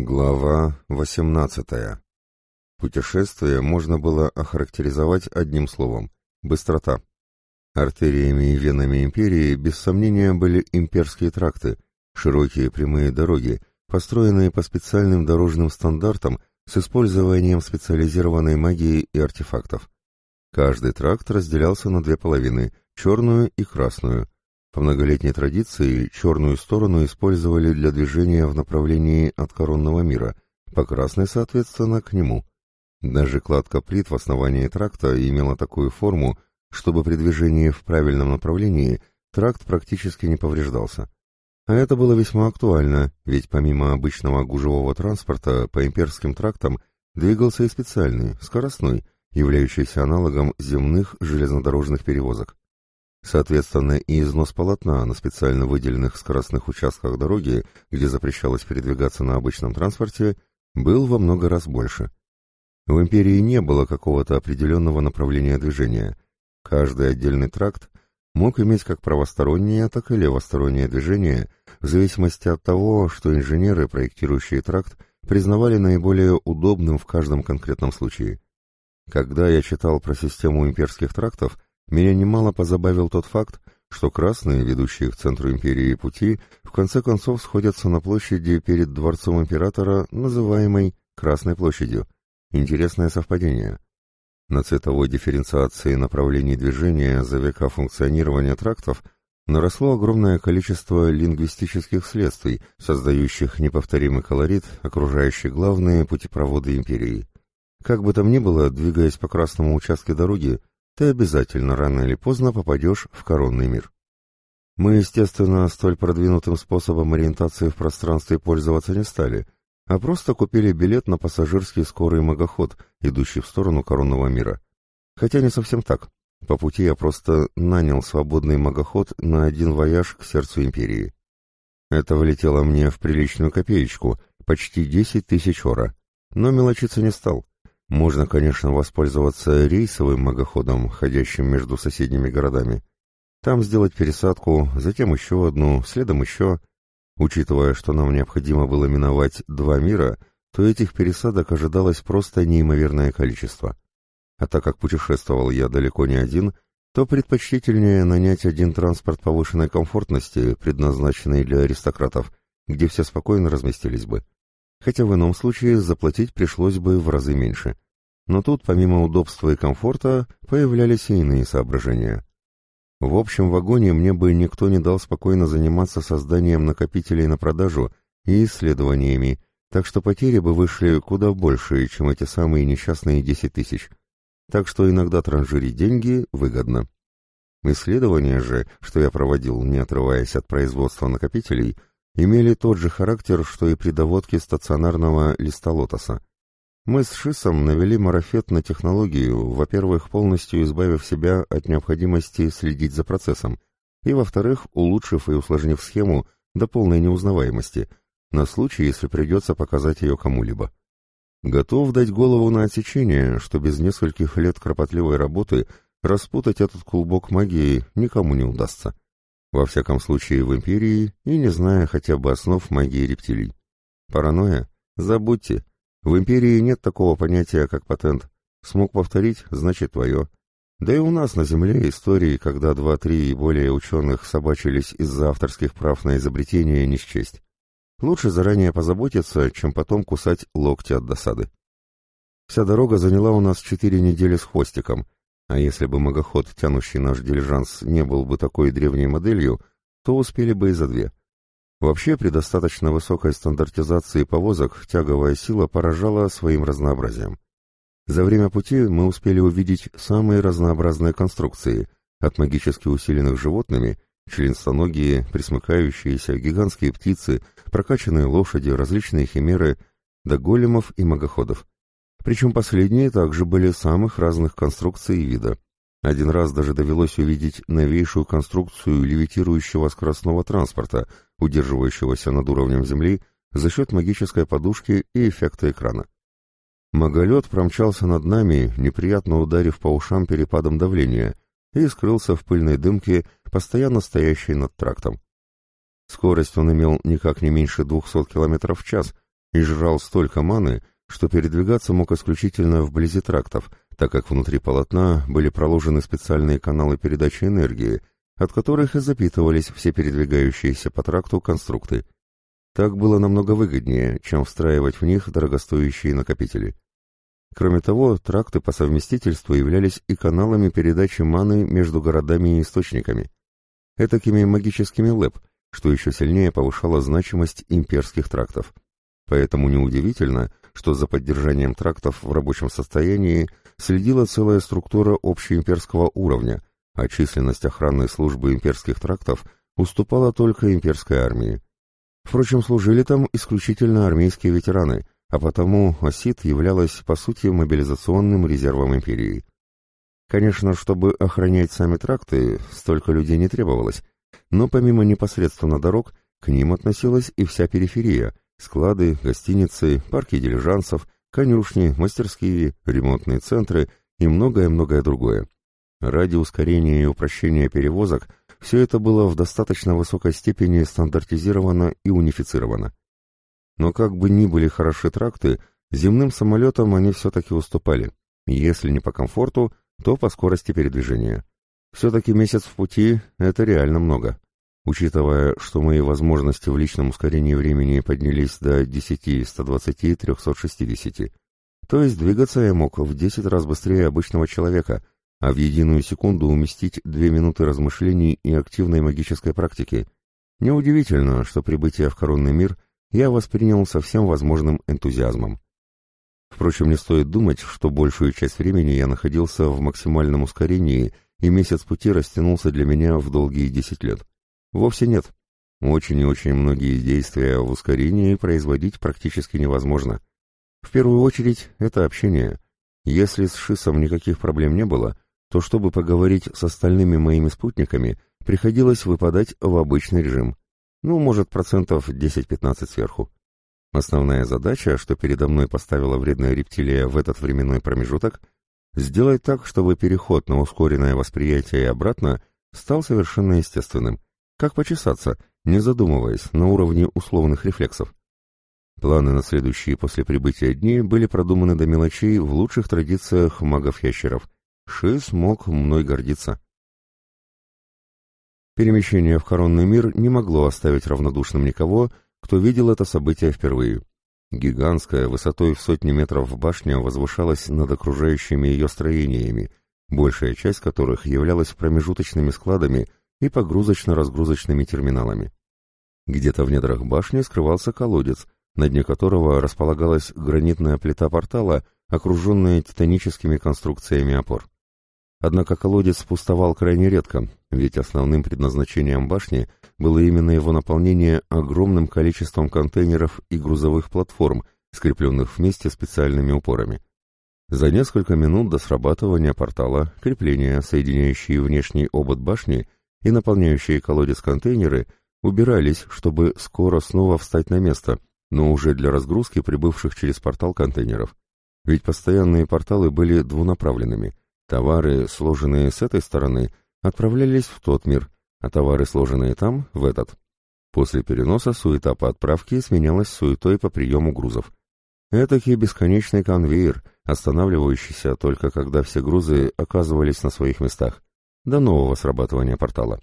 Глава 18. Путешествие можно было охарактеризовать одним словом – быстрота. Артериями и венами империи без сомнения были имперские тракты, широкие прямые дороги, построенные по специальным дорожным стандартам с использованием специализированной магии и артефактов. Каждый тракт разделялся на две половины – черную и красную. По многолетней традиции черную сторону использовали для движения в направлении от коронного мира, по красной, соответственно, к нему. Даже кладка плит в основании тракта имела такую форму, чтобы при движении в правильном направлении тракт практически не повреждался. А это было весьма актуально, ведь помимо обычного гужевого транспорта по имперским трактам двигался и специальный, скоростной, являющийся аналогом земных железнодорожных перевозок. Соответственно, и износ полотна на специально выделенных скоростных участках дороги, где запрещалось передвигаться на обычном транспорте, был во много раз больше. В империи не было какого-то определенного направления движения. Каждый отдельный тракт мог иметь как правостороннее, так и левостороннее движение, в зависимости от того, что инженеры, проектирующие тракт, признавали наиболее удобным в каждом конкретном случае. Когда я читал про систему имперских трактов, меня немало позабавил тот факт, что красные, ведущие к центру империи пути, в конце концов сходятся на площади перед дворцом императора, называемой Красной площадью. Интересное совпадение. На цветовой дифференциации направлений движения за века функционирования трактов наросло огромное количество лингвистических следствий, создающих неповторимый колорит, окружающий главные путепроводы империи. Как бы там ни было, двигаясь по красному участку дороги, ты обязательно рано или поздно попадешь в коронный мир. Мы, естественно, столь продвинутым способом ориентации в пространстве пользоваться не стали, а просто купили билет на пассажирский скорый магоход, идущий в сторону коронного мира. Хотя не совсем так. По пути я просто нанял свободный магоход на один вояж к сердцу империи. Это влетело мне в приличную копеечку, почти 10 тысяч ора. Но мелочиться не стал. Можно, конечно, воспользоваться рейсовым магоходом, ходящим между соседними городами. Там сделать пересадку, затем еще одну, следом еще. Учитывая, что нам необходимо было миновать два мира, то этих пересадок ожидалось просто неимоверное количество. А так как путешествовал я далеко не один, то предпочтительнее нанять один транспорт повышенной комфортности, предназначенный для аристократов, где все спокойно разместились бы. Хотя в ином случае заплатить пришлось бы в разы меньше. Но тут, помимо удобства и комфорта, появлялись и иные соображения. В общем вагоне мне бы никто не дал спокойно заниматься созданием накопителей на продажу и исследованиями, так что потери бы вышли куда больше, чем эти самые несчастные 10 тысяч. Так что иногда транжирить деньги выгодно. Исследования же, что я проводил, не отрываясь от производства накопителей, имели тот же характер, что и при доводке стационарного листа лотоса. Мы с Шисом навели марафет на технологию, во-первых, полностью избавив себя от необходимости следить за процессом, и, во-вторых, улучшив и усложнив схему до полной неузнаваемости, на случай, если придется показать ее кому-либо. Готов дать голову на отсечение, что без нескольких лет кропотливой работы распутать этот клубок магии никому не удастся. Во всяком случае в империи и не зная хотя бы основ магии рептилий. Паранойя? Забудьте. В империи нет такого понятия, как патент. Смог повторить, значит твое. Да и у нас на Земле истории, когда 2-3 и более ученых собачились из-за авторских прав на изобретение, не счесть. Лучше заранее позаботиться, чем потом кусать локти от досады. Вся дорога заняла у нас 4 недели с хвостиком, а если бы магоход, тянущий наш дилижанс, не был бы такой древней моделью, то успели бы и за 2. Вообще, при достаточно высокой стандартизации повозок тяговая сила поражала своим разнообразием. За время пути мы успели увидеть самые разнообразные конструкции, от магически усиленных животными, членистоногие, пресмыкающиеся, гигантские птицы, прокачанные лошади, различные химеры, до големов и магоходов. Причем последние также были самых разных конструкций и вида. Один раз даже довелось увидеть новейшую конструкцию левитирующего скоростного транспорта, удерживающегося над уровнем земли за счет магической подушки и эффекта экрана. Маголет промчался над нами, неприятно ударив по ушам перепадом давления, и скрылся в пыльной дымке, постоянно стоящей над трактом. Скорость он имел никак не меньше 200 км в час, и жрал столько маны, что передвигаться мог исключительно вблизи трактов, так как внутри полотна были проложены специальные каналы передачи энергии, от которых и запитывались все передвигающиеся по тракту конструкты. Так было намного выгоднее, чем встраивать в них дорогостоящие накопители. Кроме того, тракты по совместительству являлись и каналами передачи маны между городами и источниками, этакими магическими ЛЭП, что еще сильнее повышало значимость имперских трактов. Поэтому неудивительно, что за поддержанием трактов в рабочем состоянии следила целая структура общеимперского уровня, а численность охранной службы имперских трактов уступала только имперской армии. Впрочем, служили там исключительно армейские ветераны, а потому ОСИТ являлась, по сути, мобилизационным резервом империи. Конечно, чтобы охранять сами тракты, столько людей не требовалось, но помимо непосредственно дорог, к ним относилась и вся периферия: склады, гостиницы, парки дилижансов, конюшни, мастерские, ремонтные центры и многое-многое другое. Ради ускорения и упрощения перевозок все это было в достаточно высокой степени стандартизировано и унифицировано. Но как бы ни были хороши тракты, земным самолетам они все-таки уступали. Если не по комфорту, то по скорости передвижения. Все-таки месяц в пути — это реально много. Учитывая, что мои возможности в личном ускорении времени поднялись до 10, 120, 360, то есть двигаться я мог в 10 раз быстрее обычного человека, а в единую секунду уместить 2 минуты размышлений и активной магической практики. Неудивительно, что прибытие в коронный мир я воспринял со всем возможным энтузиазмом. Впрочем, не стоит думать, что большую часть времени я находился в максимальном ускорении, и месяц пути растянулся для меня в долгие 10 лет. Вовсе нет. Очень и очень многие действия в ускорении производить практически невозможно. В первую очередь, это общение. Если с Шисом никаких проблем не было, то чтобы поговорить с остальными моими спутниками, приходилось выпадать в обычный режим. Может, 10-15% сверху. Основная задача, что передо мной поставила вредная рептилия в этот временной промежуток, сделать так, чтобы переход на ускоренное восприятие и обратно стал совершенно естественным. Как почесаться, не задумываясь, на уровне условных рефлексов. Планы на следующие после прибытия дни были продуманы до мелочей в лучших традициях магов-ящеров. Шис мог мной гордиться. Перемещение в коронный мир не могло оставить равнодушным никого, кто видел это событие впервые. Гигантская, высотой в сотни метров башня возвышалась над окружающими ее строениями, большая часть которых являлась промежуточными складами и погрузочно-разгрузочными терминалами. Где-то в недрах башни скрывался колодец, на дне которого располагалась гранитная плита портала, окруженная титаническими конструкциями опор. Однако колодец пустовал крайне редко, ведь основным предназначением башни было именно его наполнение огромным количеством контейнеров и грузовых платформ, скрепленных вместе специальными упорами. За несколько минут до срабатывания портала крепления, соединяющие внешний обод башни и наполняющие колодец контейнеры, убирались, чтобы скоро снова встать на место, но уже для разгрузки прибывших через портал контейнеров. Ведь постоянные порталы были двунаправленными. Товары, сложенные с этой стороны, отправлялись в тот мир, а товары, сложенные там, в этот. После переноса суета по отправке сменялась суетой по приему грузов. Этакий бесконечный конвейер, останавливающийся только когда все грузы оказывались на своих местах, до нового срабатывания портала.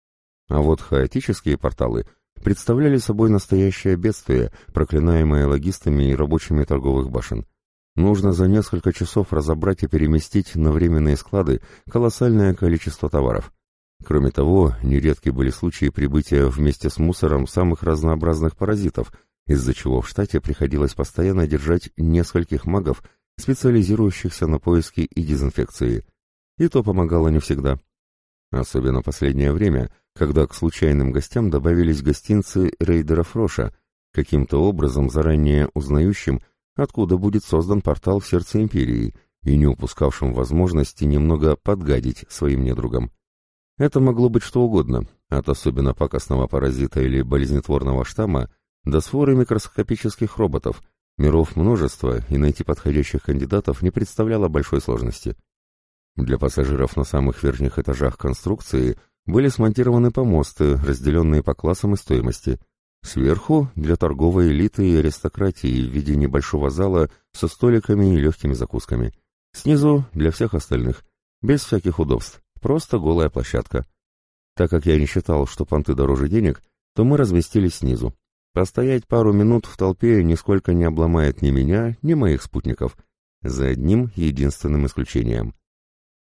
А вот хаотические порталы представляли собой настоящее бедствие, проклинаемое логистами и рабочими торговых башен. Нужно за несколько часов разобрать и переместить на временные склады колоссальное количество товаров. Кроме того, нередки были случаи прибытия вместе с мусором самых разнообразных паразитов, из-за чего в штате приходилось постоянно держать нескольких магов, специализирующихся на поиске и дезинфекции. И то помогало не всегда. Особенно последнее время, когда к случайным гостям добавились гостинцы рейдеров Роша, каким-то образом заранее узнающим, откуда будет создан портал в сердце империи, и не упускавшим возможности немного подгадить своим недругам. Это могло быть что угодно, от особенно пакостного паразита или болезнетворного штамма до своры микроскопических роботов. Миров множество, и найти подходящих кандидатов не представляло большой сложности. Для пассажиров на самых верхних этажах конструкции были смонтированы помосты, разделенные по классам и стоимости. Сверху для торговой элиты и аристократии в виде небольшого зала со столиками и легкими закусками. Снизу для всех остальных, без всяких удобств, просто голая площадка. Так как я не считал, что понты дороже денег, то мы разместились снизу. Постоять пару минут в толпе нисколько не обломает ни меня, ни моих спутников, за одним единственным исключением.